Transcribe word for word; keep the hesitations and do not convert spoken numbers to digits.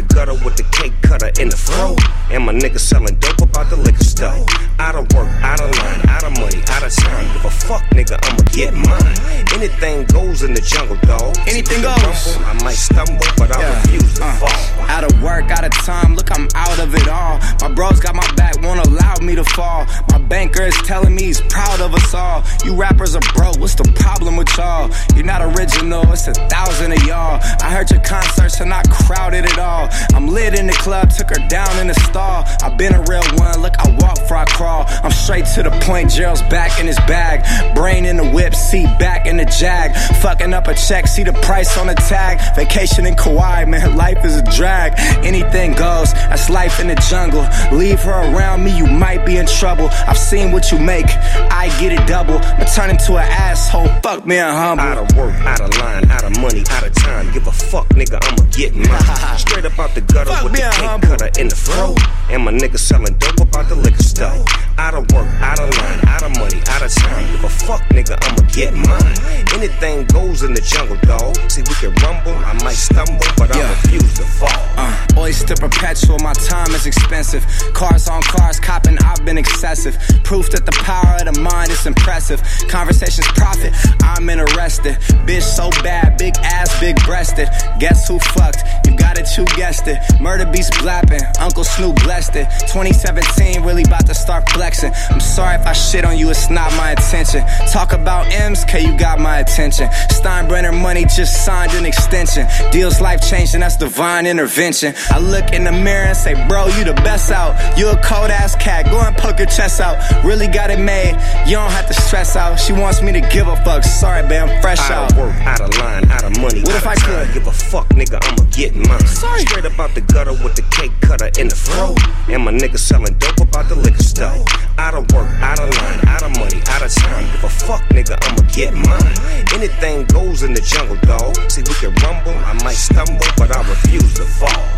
gutter with the cake cutter in the fro. And my niggas selling dope about the liquor store. Out of work, out of line, out of money, out of time. Give a fuck, nigga, I'ma get mine. Anything goes in the jungle, dog. Anything goes. Rumble, I might stumble, but I yeah. refuse to uh, fall. Out of work, out of time, look, I'm out of it all. My bros got my back, won't allow me to fall. My banker is telling me he's proud of us all. You rappers are broke, what's the problem with y'all? You're not original, it's a thousand of y'all. I heard your concerts are not crowded at all. I'm lit in the club, took her down in the stall. I've been a real one, look, I walk before I crawl. I'm straight to the point, Gerald's back in his bag. Brain in the whip, seat back in the Jag. Fucking up a check, see the price on the tag. Vacation in Kauai, man, life is a drag. Anything goes, that's life in the jungle. Leave her around me, you might be in trouble. I've seen what you make, I get it double. But turn into an asshole, fuck me and humble. Out of work, out of line, out of money, out of time. Give a fuck, nigga, I'ma get mine. Straight up out the gutter fuck with the cake humble. Cutter in the fro. And my niggas selling dope about the liquor store. Out of work, out of line, out of money, out of time. Give a fuck, nigga, I'ma get mine. Anything goes in the jungle, dog. See, we can rumble, I might stumble, but yeah. I refuse to fall. Uh, oyster perpetual, my time is expensive. Cars on cars, copping, I've been excessive. Proof that the power of the mind is impressive. Conversations profit, I'm interested. Bitch so bad, big ass, big breasted. Guess who fucked? You got it, you guessed it. Murder beats blapping, Uncle Snoop blessed it. twenty seventeen, really about to start flexing. I'm sorry if I shit on you, it's not my intention. Talk about M's, K, you got my attention. Steinbrenner money just signed an extension. Deals life changing, that's divine intervention. I look in the mirror and say, bro, you the best out. You a cold ass cat, go and poke your chest out. Really got it made, you don't have to stress out. She wants me to give a fuck, sorry babe, I'm fresh out. Out of work, out of line, out of money. What if I could? Give a fuck, nigga, I'ma get mine. Sorry. Straight up out the gutter with the cake cutter in the fro. And my niggas selling dope about the liquor store. Out of work, out of line, out of money, out of time. Give a fuck, nigga, I'ma get mine. Anything goes in the jungle, dog. See, we can rumble, I might stumble, but I refuse to fall.